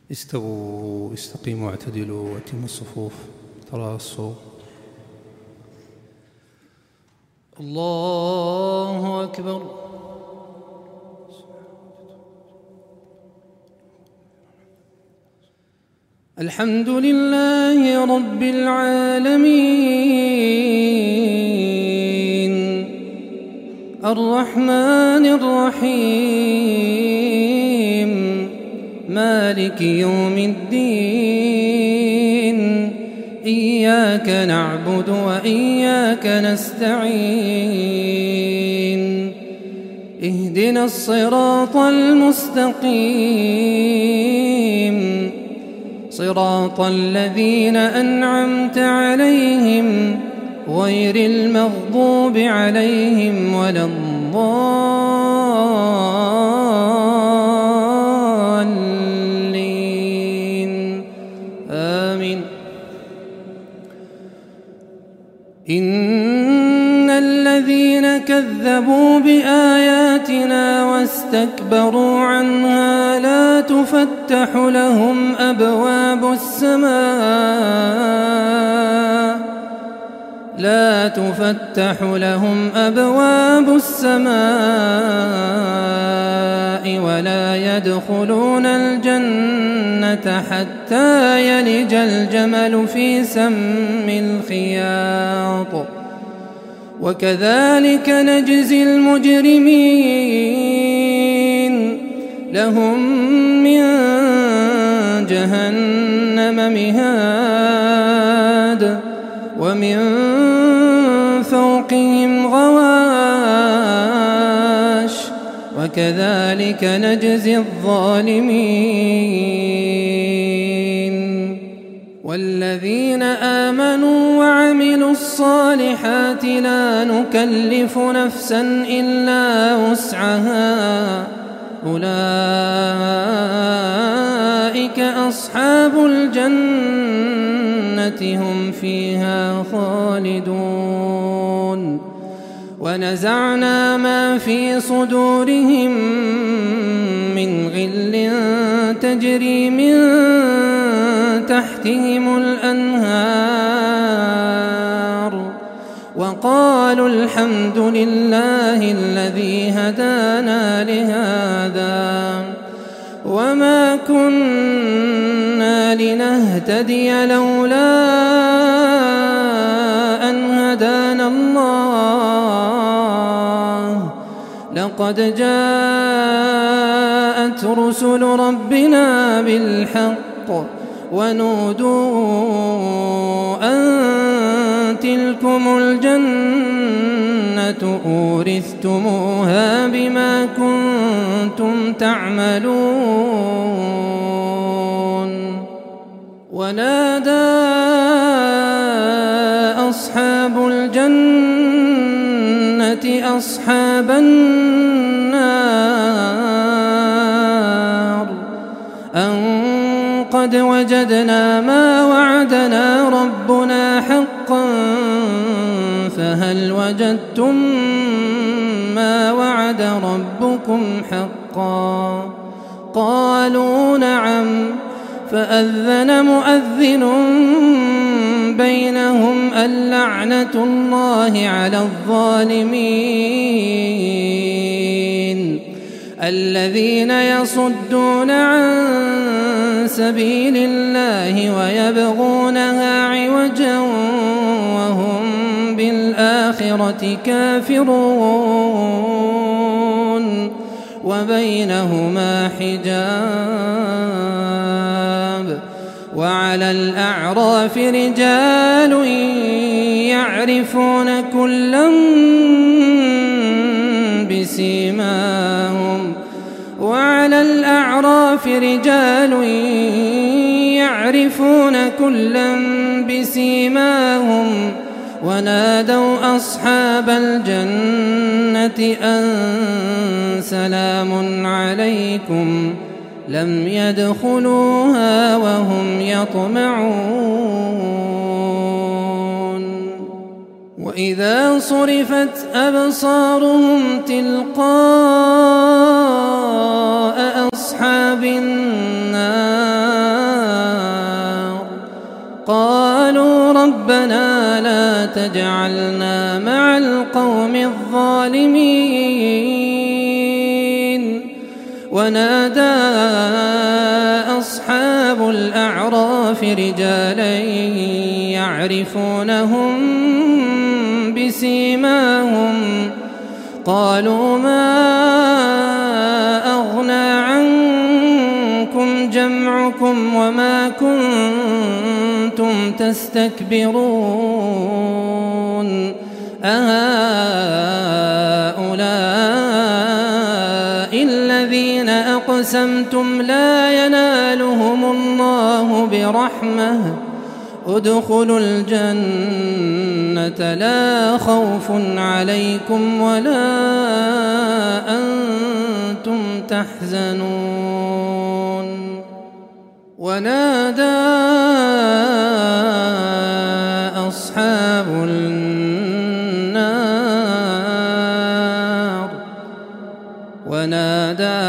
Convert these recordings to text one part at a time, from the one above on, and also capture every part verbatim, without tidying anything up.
استووا استقيموا واعتدلوا واتموا الصفوف تراصوا. الله أكبر. الحمد لله رب العالمين الرحمن الرحيم مالك يوم الدين إياك نعبد وإياك نستعين اهدنا الصراط المستقيم صراط الذين أنعمت عليهم غير المغضوب عليهم ولا الضالين آمين. إن الذين كذبوا بآياتنا واستكبروا عنها لا تفتح لهم أبواب السماء لا تفتح لهم أبواب السماء ولا يدخلون الجنة حتى يلج الجمل في سم الخياط وكذلك نجزي المجرمين لهم من جهنم مهاد ومن فوقهم غواش وكذلك نجزي الظالمين. والذين آمنوا وعملوا الصالحات لا نكلف نفسا إلا وسعها أولئك أصحاب الجنة هم فيها خالدون. ونزعنا ما في صدورهم من غل تجري من تحتهم الأنهار وقالوا الحمد لله الذي هدانا لهذا وما كنا لنهتدي لولا أن هدانا الله لقد جاءت رسل ربنا بالحق ونودوا أن تلكم الجنة أورثتموها بما كنتم تعملون. ونادى أصحاب الجنة أصحاب النار أن قد وجدنا ما وعدنا ربنا حقا فهل وجدتم ما وعد ربكم حقا قالوا نعم فأذن مؤذن بينهم اللعنة الله على الظالمين الذين يصدون عن سبيل الله ويبغونها عوجا وهم بالآخرة كافرون وبينهما حجاب. وعلى الأعراف رجال يعرفون كلا بسيماهم وعلى الأعراف رجال يعرفون كلا بسيماهم ونادوا أصحاب الجنة أن سلام عليكم لم يدخلوها وهم يطمعون. وإذا صرفت أبصارهم تلقاء أصحاب النار قالوا ربنا لا تجعلنا مع القوم الظالمين. ونادى أصحاب الأعراف رجالا يعرفونهم بسيماهم قالوا ما أغنى عنكم جمعكم وما كنتم تستكبرون أهؤلاء الذين أقسمتم لا ينالهم الله برحمة ادخلوا الجنة لا خوف عليكم ولا أنتم تحزنون. ونادى أصحاب النار ونادى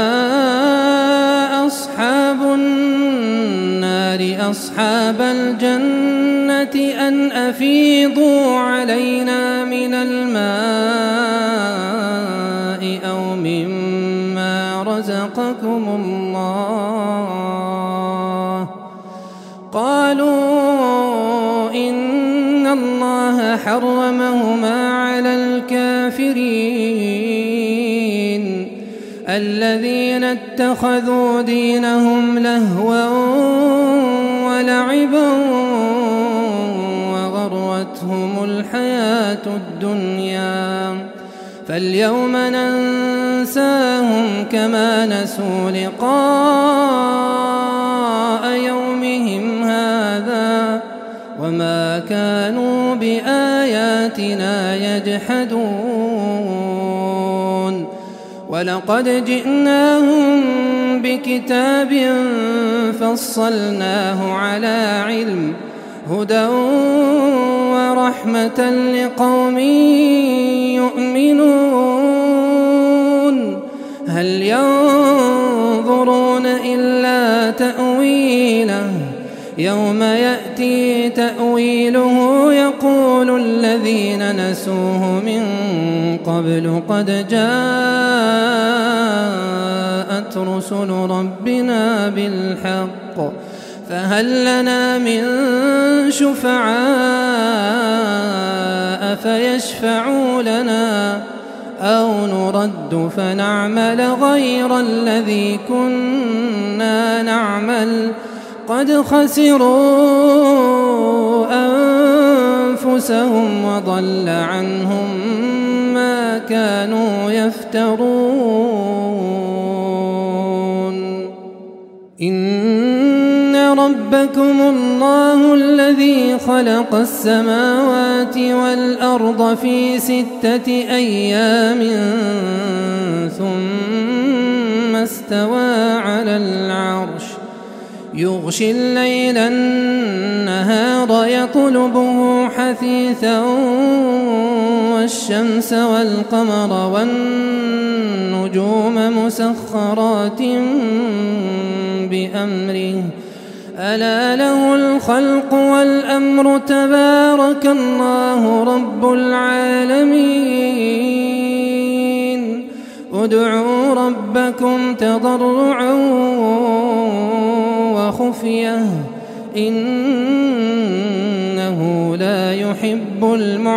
أصحاب النار أصحاب الجنة أن أفيضوا علينا من الماء أو مما رزقكم الله. قالوا إن الله حرمهما على الكافرين الذين اتخذوا دينهم لهوا ولعبا وغرتهم الحياة الدنيا فاليوم ننساهم كما نسوا لقاء يومهم هذا وما كانوا بآياتنا يجحدون. ولقد جئناهم بكتاب فصلناه على علم هدى ورحمة لقوم يؤمنون. هل ينظرون إلا تأويله يوم يأتي تأويله يقول الذين نسوه من قبل قد جاءت رسل ربنا بالحق فهل لنا من شفعاء فيشفعوا لنا أو نرد فنعمل غير الذي كنا نعمل قد خسروا أنفسهم وضل عنهم ما كانوا يفترون. إن ربكم الله الذي خلق السماوات والأرض في ستة أيام ثم استوى على العرش يغشي الليل النهار يطلبه حثيثا والشمس والقمر والنجوم مسخرات بأمره ألا له الخلق والأمر تبارك الله رب العالمين. ادعوا ربكم تضرعا وخفية إنه لا يحب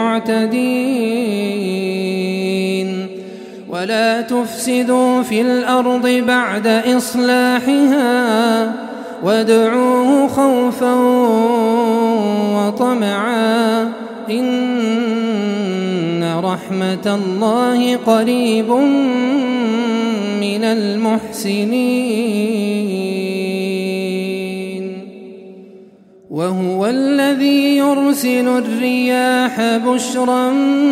المعتدين. ولا تفسدوا في الأرض بعد إصلاحها وادعوه خوفا وطمعا إن رحمة الله قريب من المحسنين. وهو الذي يرسل الرياح بشرا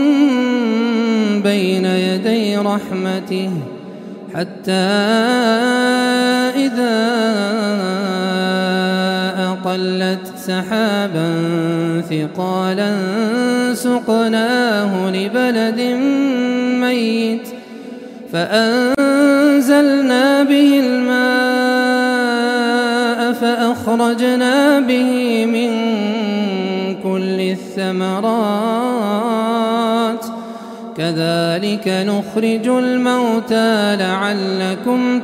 بين يدي رحمته حتى إذا أقلت سحابا ثقالا سقناه لبلد ميت فأنزلنا به الماء فأخرجنا به من كل الثمرات كذلك نخرج الموتى لعلكم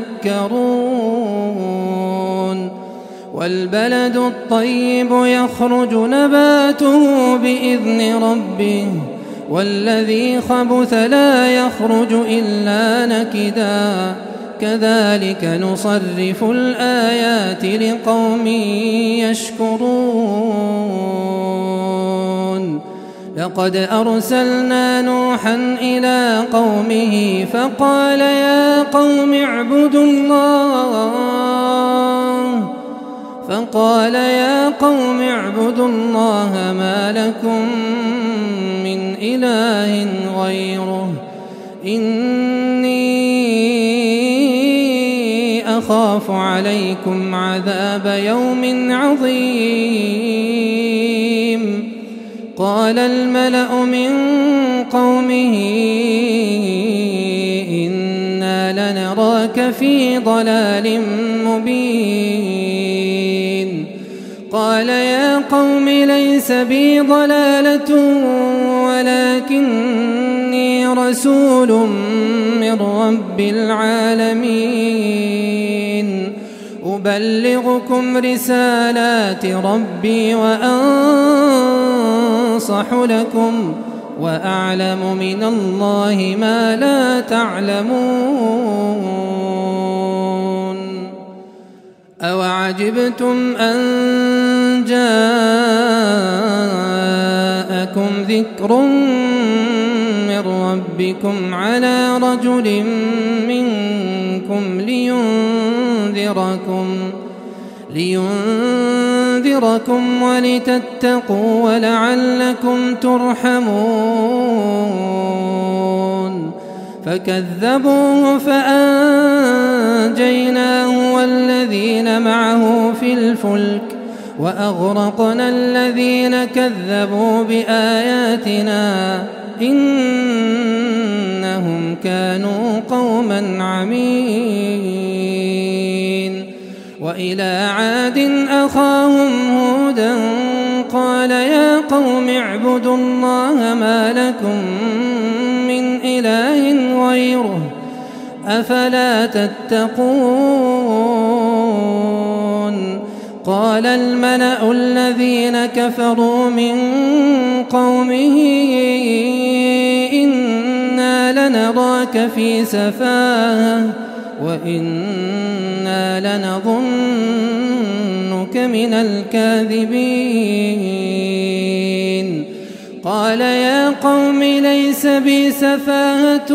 تذكرون والبلد الطيب يخرج نباته بإذن ربه والذي خبث لا يخرج إلا نكدا كذلك نصرف الآيات لقوم يشكرون لقد أرسلنا نوحا إلى قومه فقال يا قوم اعبدوا الله فقال يا قوم اعبدوا الله ما لكم من إله غيره إني أخاف عليكم عذاب يوم عظيم قال الملأ من قومه إنا لنراك في ضلال مبين قال يا قوم ليس بي ضلالة ولكني رسول من رب العالمين أبلغكم رسالات ربي وأنصح لكم وأعلم من الله ما لا تعلمون أوعجبتم أن جاءكم ذكر من ربكم على رجل منكم لينذركم لينذركم ولتتقوا ولعلكم ترحمون فكذبوه فأنجيناه والذين معه في الفلك وأغرقنا الذين كذبوا بآياتنا إنهم كانوا قوما عمين وإلى عاد أخاهم هودا قال يا قوم اعبدوا الله ما لكم من إله غيره أفلا تتقون قال الملأ الذين كفروا من قومه إنا لنراك في سفاهة وإنا لنظنك من الكاذبين قال يا قوم ليس بي سفاهة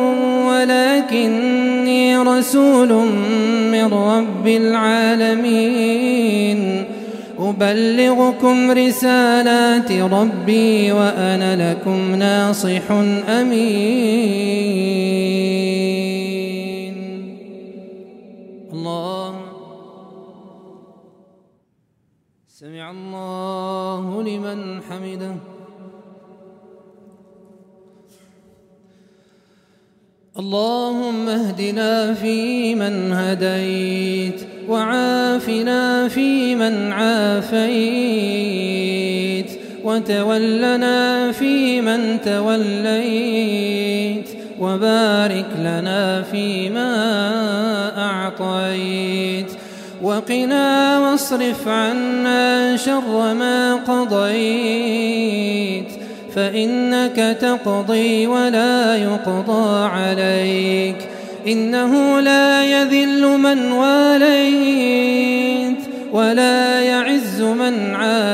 ولكني رسول من رب العالمين أبلغكم رسالات ربي وأنا لكم ناصح أمين. الله سمع الله لمن حمده. اللهم اهدنا فيمن هديت وعافنا فيمن عافيت وتولنا فيمن توليت وبارك لنا فيما أعطيت وقنا واصرف عنا شر ما قضيت فإنك تقضي ولا يقضى عليك إنه لا يذل من واليت ولا يعز من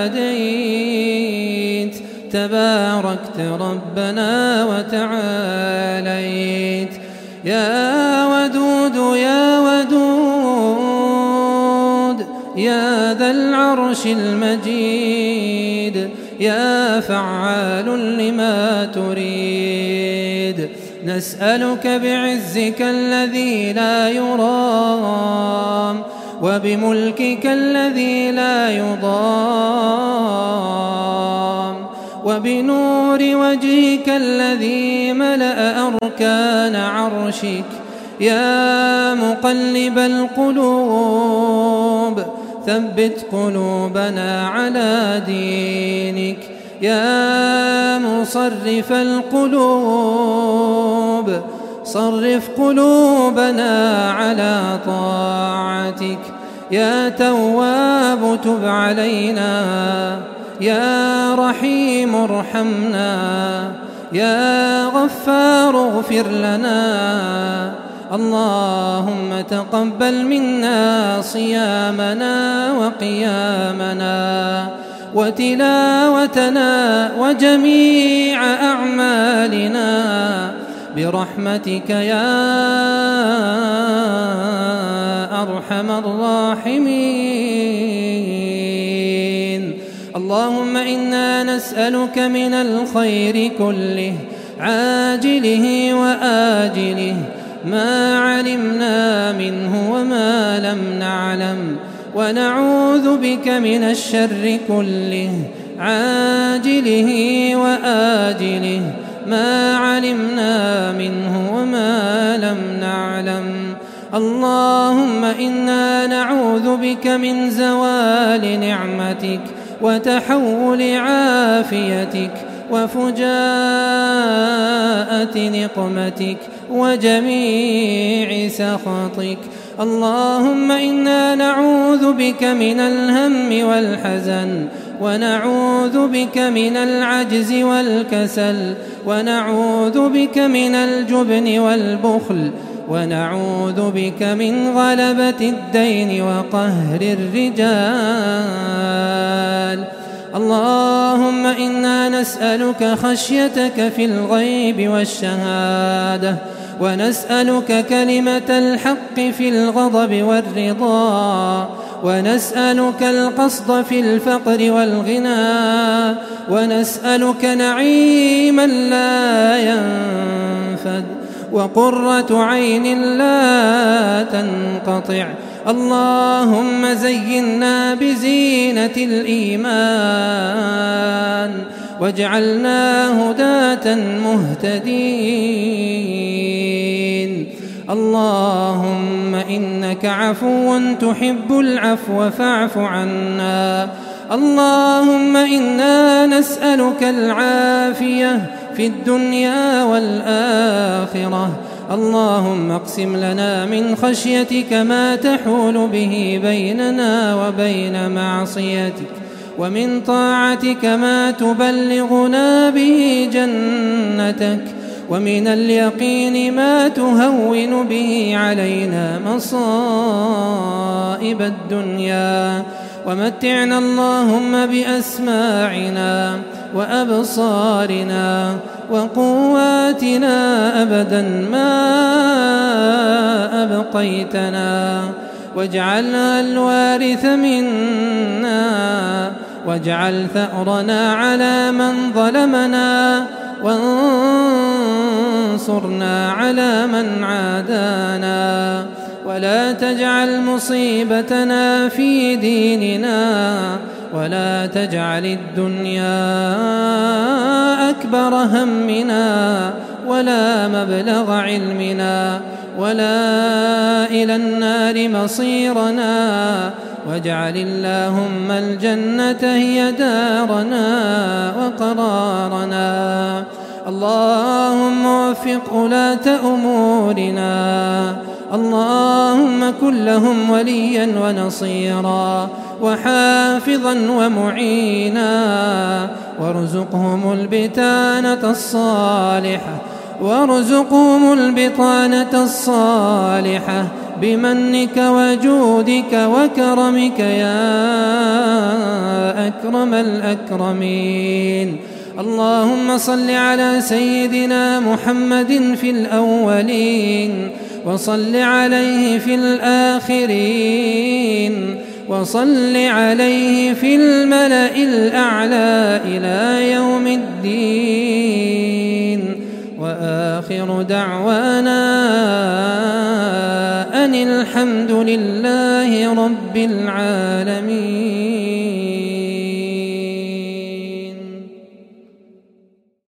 عاديت تباركت ربنا وتعاليت يا ودود يا ودود يا ذا العرش المجيد يا فعال لما تريد نسألك بعزك الذي لا يرام وبملكك الذي لا يضام وبنور وجهك الذي ملأ أركان عرشك يا مقلب القلوب ثبت قلوبنا على دينك. يا مصرف القلوب صرف قلوبنا على طاعتك. يا تواب تب علينا، يا رحيم ارحمنا، يا غفار اغفر لنا. اللهم تقبل منا صيامنا وقيامنا وتلاوتنا وجميع أعمالنا برحمتك يا أرحم الراحمين. اللهم إنا نسألك من الخير كله عاجله وآجله ما علمنا منه وما لم نعلم، ونعوذ بك من الشر كله عاجله وآجله ما علمنا منه وما لم نعلم. اللهم إنا نعوذ بك من زوال نعمتك وتحول عافيتك وفجاءة نقمتك وجميع سخطك. اللهم إنا نعوذ بك من الهم والحزن، ونعوذ بك من العجز والكسل، ونعوذ بك من الجبن والبخل، ونعوذ بك من غلبة الدين وقهر الرجال. اللهم إنا نسألك خشيتك في الغيب والشهادة، ونسألك كلمة الحق في الغضب والرضا، ونسألك القصد في الفقر والغنى، ونسألك نعيما لا ينفد وقرة عين لا تنقطع. اللهم زينا بزينة الإيمان واجعلنا هداة مهتدين. اللهم إنك عفو تحب العفو فاعف عنا. اللهم إنا نسألك العافية في الدنيا والآخرة. اللهم اقسم لنا من خشيتك ما تحول به بيننا وبين معصيتك، ومن طاعتك ما تبلغنا به جنتك، ومن اليقين ما تهون به علينا مصائب الدنيا. ومتعنا اللهم بأسماعنا وأبصارنا وقواتنا أبدا ما أبقيتنا، واجعلنا الوارث منا، واجعل ثأرنا على من ظلمنا، وانصرنا على من عادانا، ولا تجعل مصيبتنا في ديننا، ولا تجعل الدنيا أكبر همنا ولا مبلغ علمنا ولا إلى النار مصيرنا، واجعل اللهم الجنة هي دارنا وقرارنا. اللهم وفق ولاة أمورنا، اللهم كن لهم وليا ونصيرا وحافظا ومعينا، وارزقهم البطانة الصالحة وارزقهم البطانة الصالحة بمنك وجودك وكرمك يا أكرم الأكرمين. اللهم صل على سيدنا محمد في الأولين، وصل عليه في الآخرين، وصل عليه في الملأ الأعلى إلى يوم الدين. وآخر دعوانا أن الحمد لله رب العالمين.